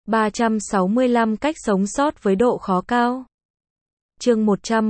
365 cách sống sót với độ khó cao. Chương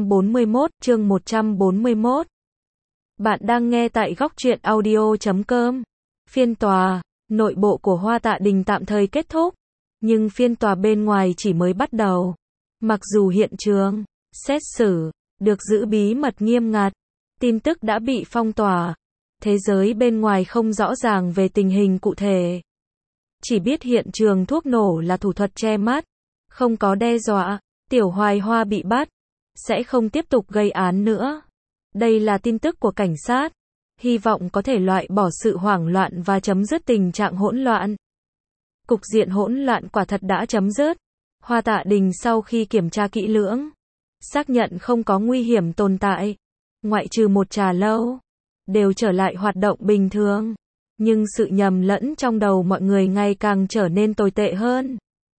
141. Bạn đang nghe tại Góc Truyện Audio.com. Phiên tòa, nội bộ của Hoa Tạ Đình tạm thời kết thúc, nhưng phiên tòa bên ngoài chỉ mới bắt đầu. Mặc dù hiện trường, xét xử, được giữ bí mật nghiêm ngặt, tin tức đã bị phong tỏa, thế giới bên ngoài không rõ ràng về tình hình cụ thể. Chỉ biết hiện trường thuốc nổ là thủ thuật che mắt, không có đe dọa, Tiểu Hoài Hoa bị bắt, sẽ không tiếp tục gây án nữa. Đây là tin tức của cảnh sát, hy vọng có thể loại bỏ sự hoảng loạn và chấm dứt tình trạng hỗn loạn. Cục diện hỗn loạn quả thật đã chấm dứt. Hoa Tạ Đình sau khi kiểm tra kỹ lưỡng, xác nhận không có nguy hiểm tồn tại, ngoại trừ một trà lâu, đều trở lại hoạt động bình thường. Nhưng sự nhầm lẫn trong đầu mọi người ngày càng trở nên tồi tệ hơn.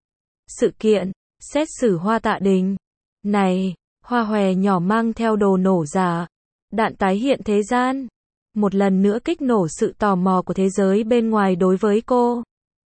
Sự kiện, xét xử Hoa Tạ Đình. Này, Hoa Hòe nhỏ mang theo đồ nổ giả, đạn tái hiện thế gian. Một lần nữa kích nổ sự tò mò của thế giới bên ngoài đối với cô.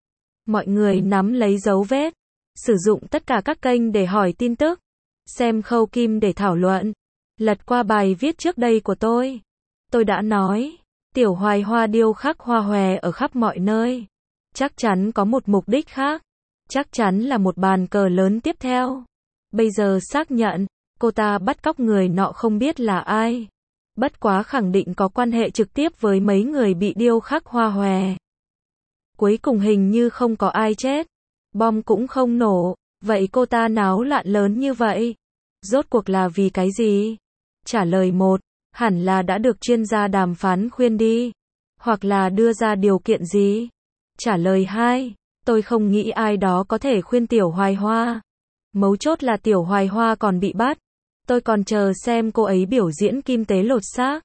Mọi người nắm lấy dấu vết, sử dụng tất cả các kênh để hỏi tin tức, xem khâu kim để thảo luận, lật qua bài viết trước đây của tôi. Tôi đã nói, Tiểu Hoài Hoa điêu khắc Hoa Hòe ở khắp mọi nơi. Chắc chắn có một mục đích khác. Chắc chắn là một bàn cờ lớn tiếp theo. Bây giờ xác nhận, cô ta bắt cóc người nọ không biết là ai. Bất quá khẳng định có quan hệ trực tiếp với mấy người bị điêu khắc Hoa Hòe. Cuối cùng hình như không có ai chết. Bom cũng không nổ. Vậy cô ta náo loạn lớn như vậy, rốt cuộc là vì cái gì? Trả lời 1. Hẳn là đã được chuyên gia đàm phán khuyên đi. Hoặc là đưa ra điều kiện gì? Trả lời 2. Tôi không nghĩ ai đó có thể khuyên Tiểu Hoài Hoa. Mấu chốt là Tiểu Hoài Hoa còn bị bắt. Tôi còn chờ xem cô ấy biểu diễn kim tế lột xác.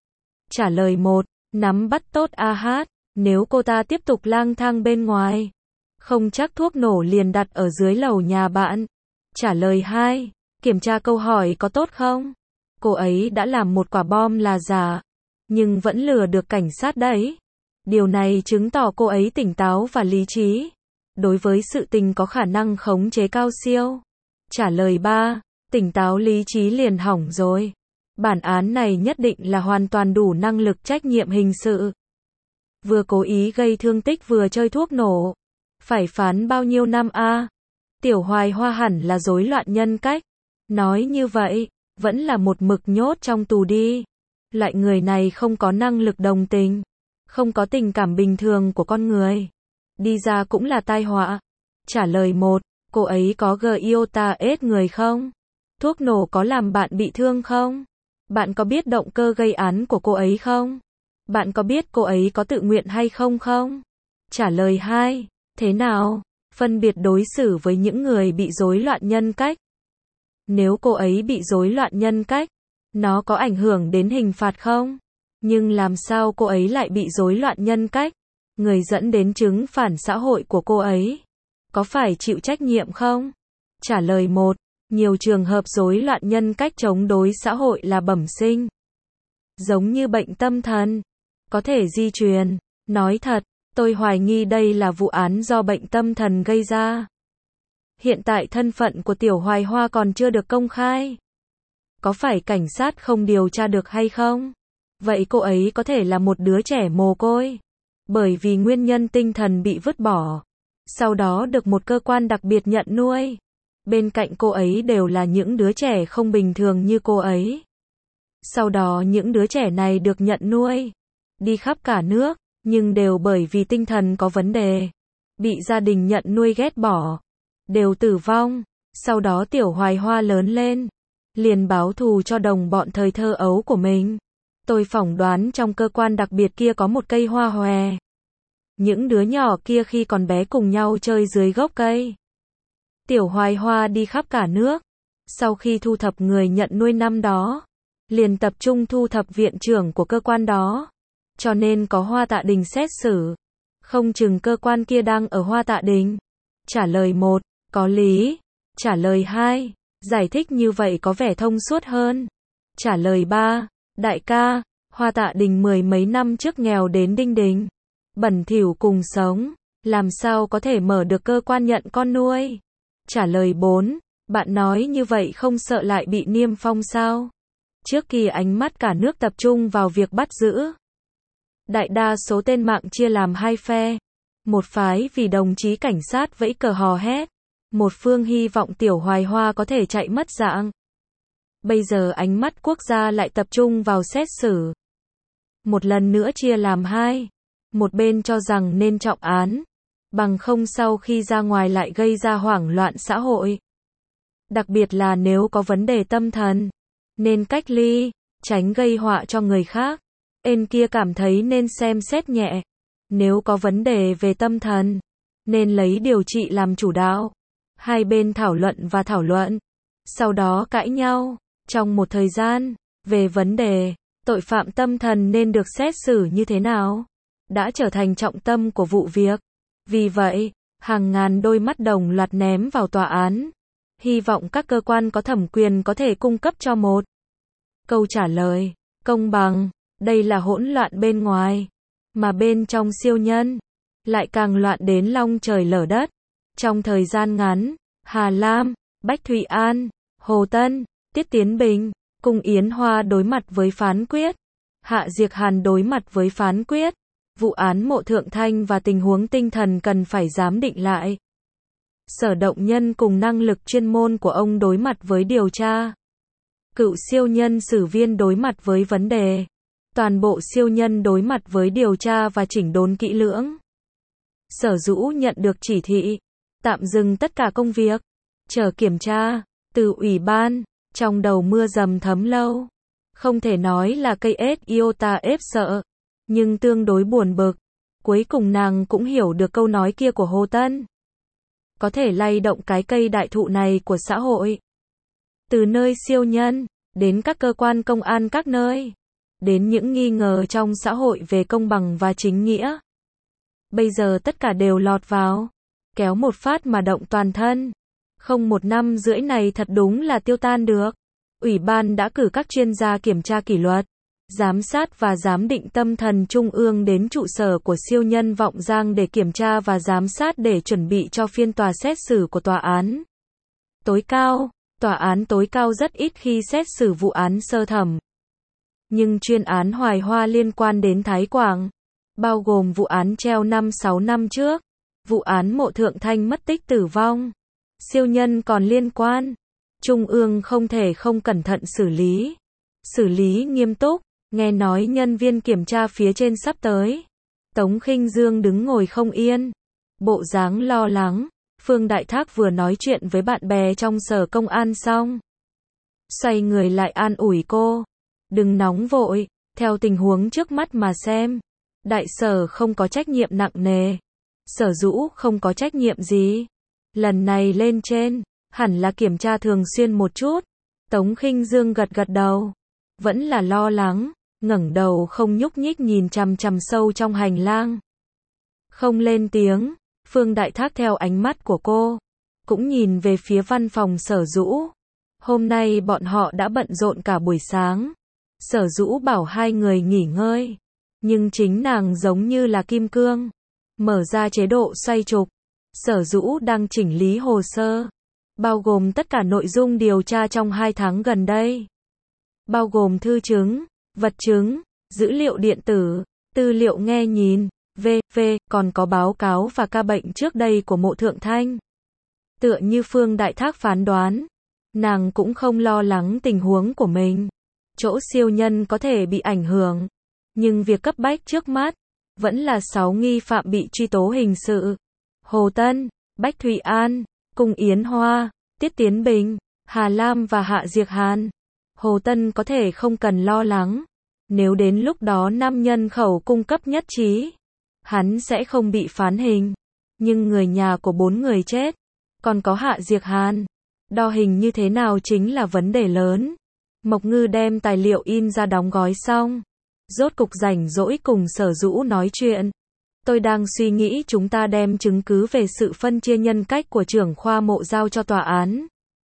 Trả lời 1. Nắm bắt tốt AH. Nếu cô ta tiếp tục lang thang bên ngoài, không chắc thuốc nổ liền đặt ở dưới lầu nhà bạn. Trả lời 2. Kiểm tra câu hỏi có tốt không? Cô ấy đã làm một quả bom là giả, nhưng vẫn lừa được cảnh sát đấy. Điều này chứng tỏ cô ấy tỉnh táo và lý trí. Đối với sự tình có khả năng khống chế cao siêu. Trả lời 3. Tỉnh táo lý trí liền hỏng rồi. Bản án này nhất định là hoàn toàn đủ năng lực trách nhiệm hình sự. Vừa cố ý gây thương tích vừa chơi thuốc nổ. Phải phán bao nhiêu năm a? Tiểu Hoài Hoa hẳn là rối loạn nhân cách. Nói như vậy, vẫn là một mực nhốt trong tù đi. Loại người này không có năng lực đồng tình, không có tình cảm bình thường của con người. Đi ra cũng là tai họa. Trả lời 1. Cô ấy có iota ết người không? Thuốc nổ có làm bạn bị thương không? Bạn có biết động cơ gây án của cô ấy không? Bạn có biết cô ấy có tự nguyện hay không không? Trả lời 2. Thế nào? Phân biệt đối xử với những người bị rối loạn nhân cách. Nếu cô ấy bị rối loạn nhân cách, nó có ảnh hưởng đến hình phạt không? Nhưng làm sao cô ấy lại bị rối loạn nhân cách? Người dẫn đến chứng phản xã hội của cô ấy có phải chịu trách nhiệm không? Trả lời 1. Nhiều trường hợp rối loạn nhân cách chống đối xã hội là bẩm sinh. Giống như bệnh tâm thần, có thể di truyền. Nói thật, tôi hoài nghi đây là vụ án do bệnh tâm thần gây ra. Hiện tại thân phận của Tiểu Hoài Hoa còn chưa được công khai. Có phải cảnh sát không điều tra được hay không? Vậy cô ấy có thể là một đứa trẻ mồ côi, bởi vì nguyên nhân tinh thần bị vứt bỏ, sau đó được một cơ quan đặc biệt nhận nuôi. Bên cạnh cô ấy đều là những đứa trẻ không bình thường như cô ấy. Sau đó những đứa trẻ này được nhận nuôi, đi khắp cả nước, nhưng đều bởi vì tinh thần có vấn đề, bị gia đình nhận nuôi ghét bỏ, đều tử vong. Sau đó Tiểu Hoài Hoa lớn lên, liền báo thù cho đồng bọn thời thơ ấu của mình. Tôi phỏng đoán trong cơ quan đặc biệt kia có một cây hoa hòe. Những đứa nhỏ kia khi còn bé cùng nhau chơi dưới gốc cây. Tiểu Hoài Hoa đi khắp cả nước. Sau khi thu thập người nhận nuôi năm đó, liền tập trung thu thập viện trưởng của cơ quan đó. Cho nên có Hoa Tạ Đình xét xử. Không chừng cơ quan kia đang ở Hoa Tạ Đình. Trả lời 1. Có lý. Trả lời 2. Giải thích như vậy có vẻ thông suốt hơn. Trả lời 3. Đại ca, Hoa Tạ Đình mười mấy năm trước nghèo đến đinh đình, bẩn thỉu cùng sống, Làm sao có thể mở được cơ quan nhận con nuôi? Trả lời 4. Bạn nói như vậy không sợ lại bị niêm phong sao? Trước khi ánh mắt cả nước tập trung vào việc bắt giữ, đại đa số tên mạng chia làm hai phe. Một phái vì đồng chí cảnh sát vẫy cờ hò hét. Một phương hy vọng Tiểu Hoài Hoa có thể chạy mất dạng. Bây giờ ánh mắt quốc gia lại tập trung vào xét xử. Một lần nữa chia làm hai. Một bên cho rằng nên trọng án, bằng không sau khi ra ngoài lại gây ra hoảng loạn xã hội. Đặc biệt là nếu có vấn đề tâm thần, nên cách ly, tránh gây họa cho người khác. Bên kia cảm thấy nên xem xét nhẹ. Nếu có vấn đề về tâm thần, nên lấy điều trị làm chủ đạo. Hai bên thảo luận và thảo luận, sau đó cãi nhau. Trong một thời gian, về vấn đề, tội phạm tâm thần nên được xét xử như thế nào, đã trở thành trọng tâm của vụ việc. Vì vậy, hàng ngàn đôi mắt đồng loạt ném vào tòa án. Hy vọng các cơ quan có thẩm quyền có thể cung cấp cho một câu trả lời công bằng. Đây là hỗn loạn bên ngoài, mà bên trong siêu nhân lại càng loạn đến long trời lở đất. Trong thời gian ngắn, Hà Lam, Bách Thụy An, Hồ Tân, Tiết Tiến Bình, Cung Yến Hoa đối mặt với phán quyết. Hạ Diệc Hàn đối mặt với phán quyết. Vụ án Mộ Thượng Thanh và tình huống tinh thần cần phải giám định lại. Sở Động Nhân cùng năng lực chuyên môn của ông đối mặt với điều tra. Cựu siêu nhân Sử Viên đối mặt với vấn đề. Toàn bộ siêu nhân đối mặt với điều tra và chỉnh đốn kỹ lưỡng. Sở Dũ nhận được chỉ thị tạm dừng tất cả công việc, chờ kiểm tra từ ủy ban. Trong đầu mưa dầm thấm lâu, không thể nói là cây ếch iota ép sợ, nhưng tương đối buồn bực. Cuối cùng nàng cũng hiểu được câu nói kia của Hồ Tân. Có thể lay động cái cây đại thụ này của xã hội. Từ nơi siêu nhân, đến các cơ quan công an các nơi, đến những nghi ngờ trong xã hội về công bằng và chính nghĩa. Bây giờ tất cả đều lọt vào, kéo một phát mà động toàn thân. Không 1 năm rưỡi này thật đúng là tiêu tan được. Ủy ban đã cử các chuyên gia kiểm tra kỷ luật, giám sát và giám định tâm thần trung ương đến trụ sở của siêu nhân Vọng Giang để kiểm tra và giám sát để chuẩn bị cho phiên tòa xét xử của tòa án tối cao. Tòa án tối cao rất ít khi xét xử vụ án sơ thẩm. Nhưng chuyên án Hoài Hoa liên quan đến Thái Quảng, bao gồm vụ án treo 5-6 năm trước, vụ án Mộ Thượng Thanh mất tích tử vong, siêu nhân còn liên quan. Trung ương không thể không cẩn thận xử lý nghiêm túc. Nghe nói nhân viên kiểm tra phía trên sắp tới. Tống Khinh Dương đứng ngồi không yên, bộ dáng lo lắng. Phương Đại Thác vừa nói chuyện với bạn bè trong sở công an xong, xoay người lại an ủi cô. Đừng nóng vội, theo tình huống trước mắt mà xem. Đại sở không có trách nhiệm nặng nề. Sở Dũ không có trách nhiệm gì. Lần này lên trên, hẳn là kiểm tra thường xuyên một chút. Tống Khinh Dương gật gật đầu. Vẫn là lo lắng, ngẩng đầu không nhúc nhích nhìn chằm chằm sâu trong hành lang. Không lên tiếng. Phương Đại Thác theo ánh mắt của cô, cũng nhìn về phía văn phòng Sở Dũ. Hôm nay bọn họ đã bận rộn cả buổi sáng. Sở Dũ bảo hai người nghỉ ngơi, nhưng chính nàng giống như là kim cương, mở ra chế độ xoay trục. Sở Dũ đang chỉnh lý hồ sơ, bao gồm tất cả nội dung điều tra trong 2 tháng gần đây, bao gồm thư chứng, vật chứng, dữ liệu điện tử, tư liệu nghe nhìn, v.v. còn có báo cáo và ca bệnh trước đây của Mộ Thượng Thanh. Tựa như Phương Đại Thác phán đoán, nàng cũng không lo lắng tình huống của mình. Chỗ siêu nhân có thể bị ảnh hưởng, nhưng việc cấp bách trước mắt vẫn là 6 nghi phạm bị truy tố hình sự. Hồ Tân, Bách Thụy An, Cung Yến Hoa, Tiết Tiến Bình, Hà Lam và Hạ Diệc Hàn. Hồ Tân có thể không cần lo lắng. Nếu đến lúc đó 5 nhân khẩu cung cấp nhất trí, hắn sẽ không bị phán hình. Nhưng người nhà của 4 người chết, còn có Hạ Diệc Hàn, đo hình như thế nào chính là vấn đề lớn. Mộc Ngư đem tài liệu in ra đóng gói xong, rốt cục rảnh rỗi cùng Sở Dũ nói chuyện. Tôi đang suy nghĩ chúng ta đem chứng cứ về sự phân chia nhân cách của trưởng khoa Mộ giao cho tòa án.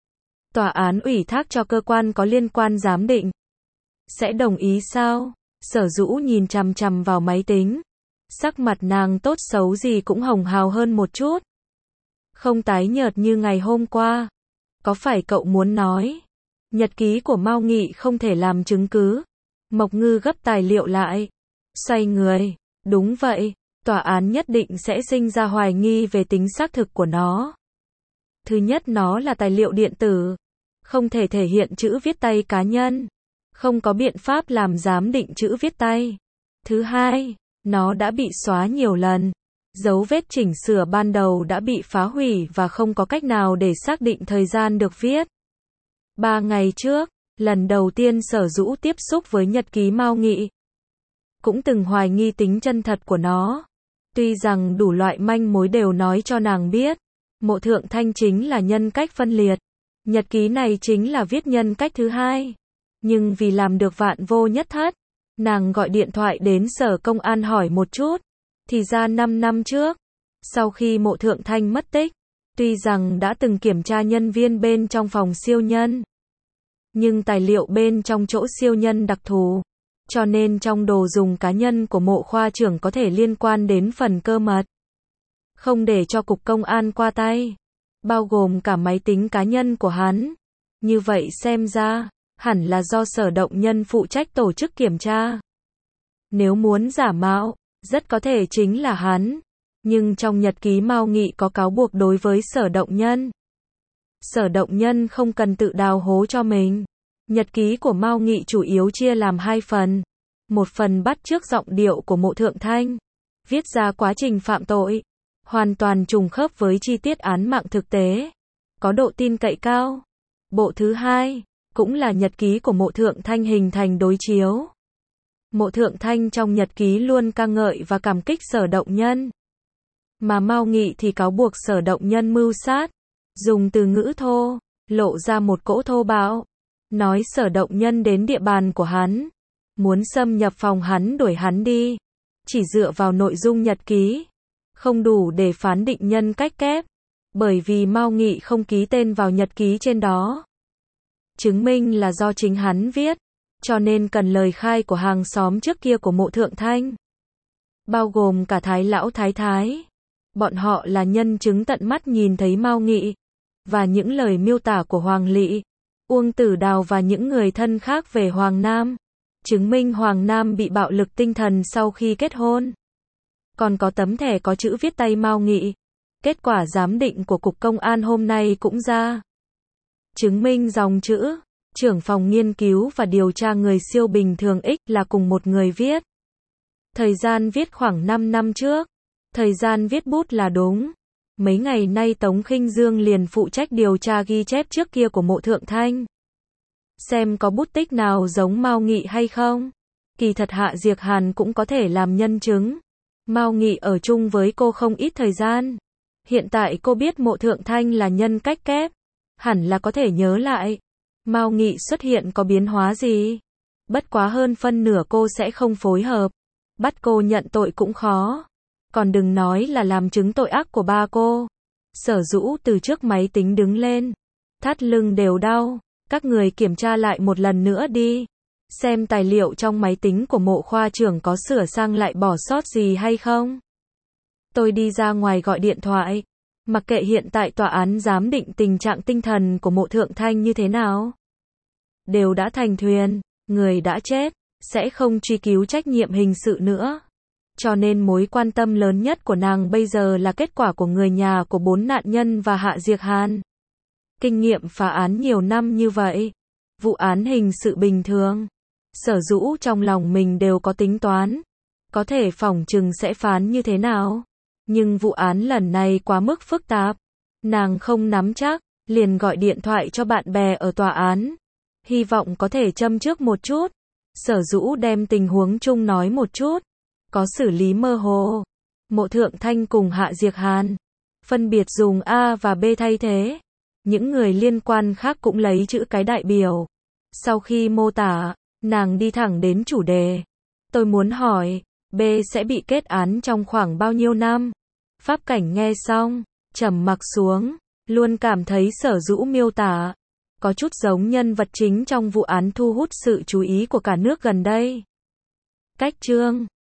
Tòa án ủy thác cho cơ quan có liên quan giám định. Sẽ đồng ý sao? Sở Dũ nhìn chằm chằm vào máy tính. Sắc mặt nàng tốt xấu gì cũng hồng hào hơn một chút. Không tái nhợt như ngày hôm qua. Có phải cậu muốn nói? Nhật ký của Mao Nghị không thể làm chứng cứ. Mộc Ngư gấp tài liệu lại. Xoay người. Đúng vậy, tòa án nhất định sẽ sinh ra hoài nghi về tính xác thực của nó. Thứ nhất, nó là tài liệu điện tử. Không thể thể hiện chữ viết tay cá nhân. Không có biện pháp làm giám định chữ viết tay. Thứ hai, nó đã bị xóa nhiều lần. Dấu vết chỉnh sửa ban đầu đã bị phá hủy và không có cách nào để xác định thời gian được viết. 3 ngày trước, lần đầu tiên Sở Dũ tiếp xúc với nhật ký Mao Nghị, cũng từng hoài nghi tính chân thật của nó. Tuy rằng đủ loại manh mối đều nói cho nàng biết, Mộ Thượng Thanh chính là nhân cách phân liệt. Nhật ký này chính là viết nhân cách thứ hai. Nhưng vì làm được vạn vô nhất thất, nàng gọi điện thoại đến Sở Công an hỏi một chút. Thì ra 5 năm trước, sau khi Mộ Thượng Thanh mất tích, tuy rằng đã từng kiểm tra nhân viên bên trong phòng siêu nhân, nhưng tài liệu bên trong chỗ siêu nhân đặc thù, cho nên trong đồ dùng cá nhân của Mộ khoa trưởng có thể liên quan đến phần cơ mật, không để cho cục công an qua tay, bao gồm cả máy tính cá nhân của hắn. Như vậy xem ra, hẳn là do Sở Động Nhân phụ trách tổ chức kiểm tra. Nếu muốn giả mạo, rất có thể chính là hắn. Nhưng trong nhật ký Mao Nghị có cáo buộc đối với Sở Động Nhân. Sở Động Nhân không cần tự đào hố cho mình. Nhật ký của Mao Nghị chủ yếu chia làm 2 phần. Một phần bắt chước giọng điệu của Mộ Thượng Thanh, viết ra quá trình phạm tội, hoàn toàn trùng khớp với chi tiết án mạng thực tế, có độ tin cậy cao. Bộ thứ hai, cũng là nhật ký của Mộ Thượng Thanh hình thành đối chiếu. Mộ Thượng Thanh trong nhật ký luôn ca ngợi và cảm kích Sở Động Nhân. Mà Mao Nghị thì cáo buộc Sở Động Nhân mưu sát, dùng từ ngữ thô, lộ ra một cỗ thô bạo, nói Sở Động Nhân đến địa bàn của hắn, muốn xâm nhập phòng hắn đuổi hắn đi. Chỉ dựa vào nội dung nhật ký, không đủ để phán định nhân cách kép, bởi vì Mao Nghị không ký tên vào nhật ký trên đó. Chứng minh là do chính hắn viết, cho nên cần lời khai của hàng xóm trước kia của Mộ Thượng Thanh, bao gồm cả Thái lão thái thái. Bọn họ là nhân chứng tận mắt nhìn thấy Mao Nghị, và những lời miêu tả của Hoàng Lị, Uông Tử Đào và những người thân khác về Hoàng Nam, chứng minh Hoàng Nam bị bạo lực tinh thần sau khi kết hôn. Còn có tấm thẻ có chữ viết tay Mao Nghị. Kết quả giám định của Cục Công an hôm nay cũng ra, chứng minh dòng chữ trưởng phòng nghiên cứu và điều tra người siêu bình thường X là cùng một người viết. Thời gian viết khoảng 5 năm trước. Thời gian viết bút là đúng. Mấy ngày nay Tống Khinh Dương liền phụ trách điều tra ghi chép trước kia của Mộ Thượng Thanh, xem có bút tích nào giống Mao Nghị hay không. Kỳ thật Hạ Diệc Hàn cũng có thể làm nhân chứng. Mao Nghị ở chung với cô không ít thời gian. Hiện tại cô biết Mộ Thượng Thanh là nhân cách kép, hẳn là có thể nhớ lại Mao Nghị xuất hiện có biến hóa gì. Bất quá hơn phân nửa cô sẽ không phối hợp, bắt cô nhận tội cũng khó. Còn đừng nói là làm chứng tội ác của ba cô. Sở Dũ từ trước máy tính đứng lên, thắt lưng đều đau. Các người kiểm tra lại một lần nữa đi, xem tài liệu trong máy tính của Mộ khoa trưởng có sửa sang lại bỏ sót gì hay không. Tôi đi ra ngoài gọi điện thoại. Mặc kệ hiện tại tòa án giám định tình trạng tinh thần của Mộ Thượng Thanh như thế nào, đều đã thành thuyền, người đã chết, sẽ không truy cứu trách nhiệm hình sự nữa. Cho nên mối quan tâm lớn nhất của nàng bây giờ là kết quả của người nhà của 4 nạn nhân và Hạ Diệc Hàn. Kinh nghiệm phá án nhiều năm như vậy, vụ án hình sự bình thường, Sở Dũ trong lòng mình đều có tính toán, có thể phỏng chừng sẽ phán như thế nào. Nhưng vụ án lần này quá mức phức tạp, nàng không nắm chắc, liền gọi điện thoại cho bạn bè ở tòa án, hy vọng có thể châm trước một chút. Sở Dũ đem tình huống chung nói một chút, có xử lý mơ hồ. Mộ Thượng Thanh cùng Hạ Diệc Hàn, phân biệt dùng A và B thay thế. Những người liên quan khác cũng lấy chữ cái đại biểu. Sau khi mô tả, nàng đi thẳng đến chủ đề. Tôi muốn hỏi, B sẽ bị kết án trong khoảng bao nhiêu năm? Pháp Cảnh nghe xong, trầm mặc xuống, luôn cảm thấy Sở Dũ miêu tả có chút giống nhân vật chính trong vụ án thu hút sự chú ý của cả nước gần đây. Cách chương